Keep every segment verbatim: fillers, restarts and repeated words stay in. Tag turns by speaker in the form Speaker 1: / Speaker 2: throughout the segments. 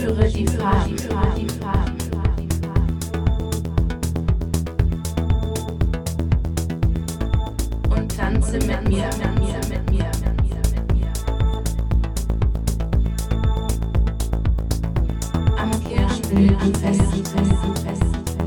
Speaker 1: Spüre die Farben, die Farben. Und tanze mit mir, mit mir, mit mir, mit mir, mit mir. Am Kirschblütenfest, fest, fest, fest.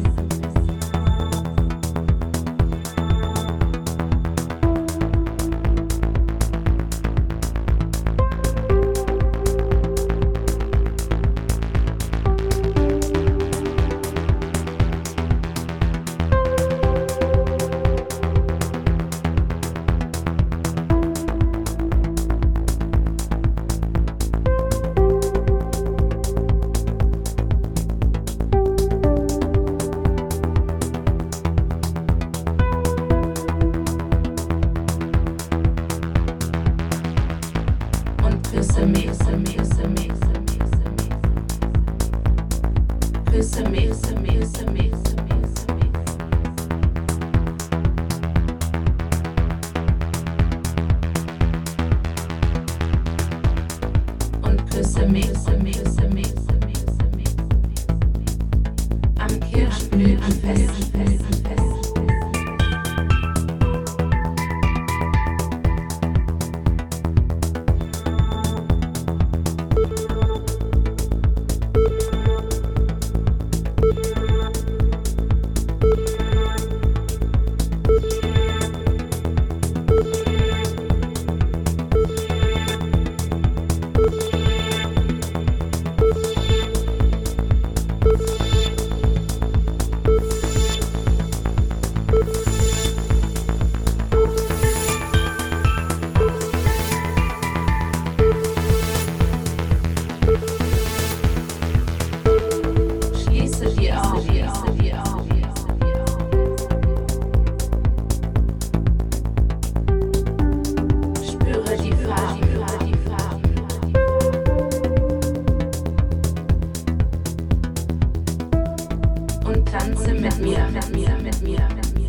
Speaker 1: Küsse mich, küsse mich, küsse mich, küsse mich, küsse mich, küsse mich, küsse mich. Und küsse mich, küsse mich, küsse mich, küsse mich, küsse mich. Am Kirschblütenfest, fest, fest. Tanze mit mir, mit mir, mit mir, mit mir.